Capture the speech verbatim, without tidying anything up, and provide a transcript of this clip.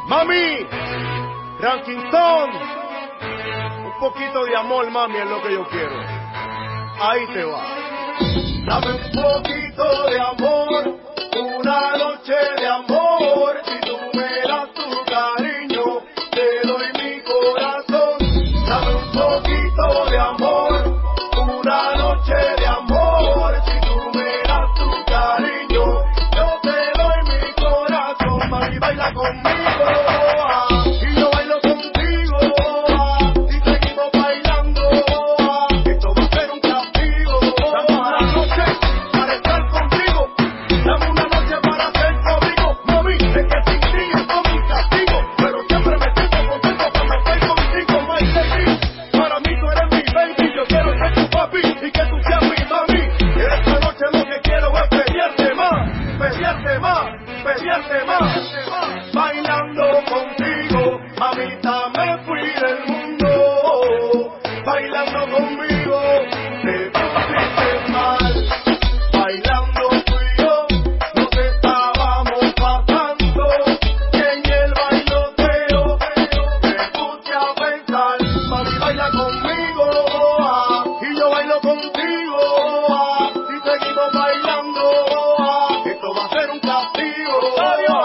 Mami, Rankinson, un poquito de amor, mami, es lo que yo quiero. Ahí te va. Dame un poquito de amor, una noche de amor. Si tú me das tu cariño, te doy mi corazón. Dame un poquito de amor, una noche de amor. Si tú me das tu cariño, yo te doy mi corazón. Mami, baila conmigo. Bailando contigo, mamita, me fui del mundo. Bailando conmigo, te pusiste mal. Bailando tú y yo, nos estábamos pasando. Y en el bailoteo, me puse a pensar. Mami, baila conmigo, ah, y yo bailo contigo. Ah, si seguimos bailando, ah, esto va a ser un castigo. Adiós.